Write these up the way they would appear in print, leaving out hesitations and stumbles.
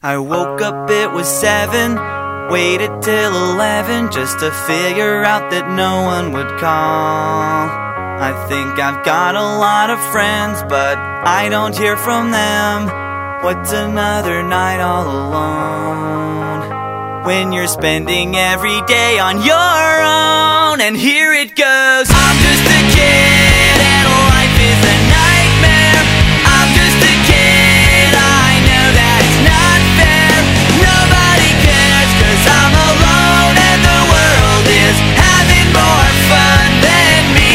I woke up, it was 7, waited till 11 just to figure out that no one would call. I think I've got a lot of friends, but I don't hear from them. What's another night all alone when you're spending every day on your own? And here it goes. I'm just a kid and life is a nightmare. I'm just a kid, I know that it's not fair. Nobody cares 'cause I'm alone and the world is having more fun than me.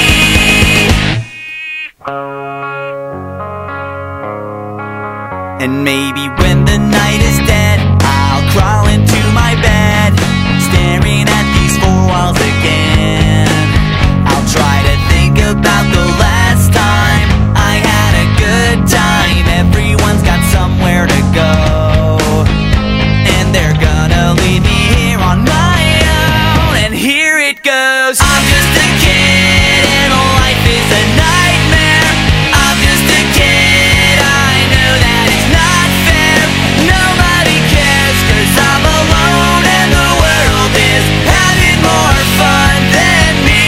And maybe when the night is dead, I'll crawl into my bed, staring at these four walls again. I'll try to think about the last time I had a good time. Everyone's got somewhere to go, and they're gonna leave me here on my own. And here it goes. I'm just a kid and life is a nightmare. I'm just a kid, I know that it's not fair. Nobody cares 'cause I'm alone and the world is having more fun than me.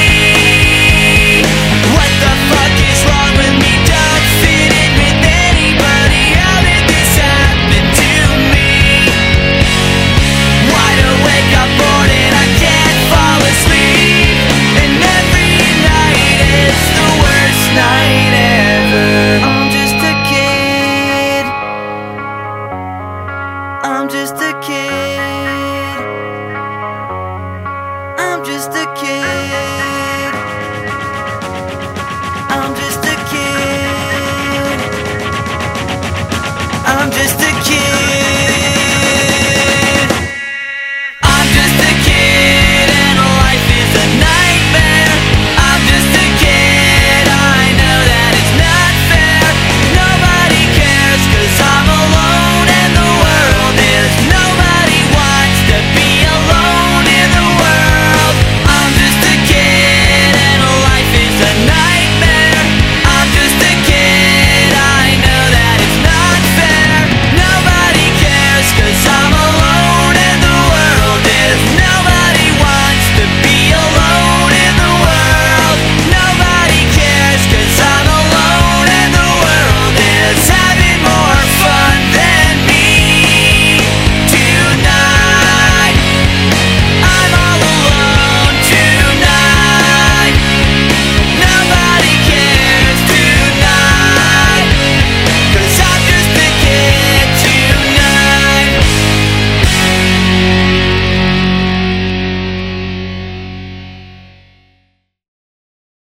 What the fuck is wrong with me? Don't fit in with anybody. How did this happen to me? Wide awake, I'm bored and I can't fall asleep. And every night is the worst night ever. I'm just a kid. I'm just a kid.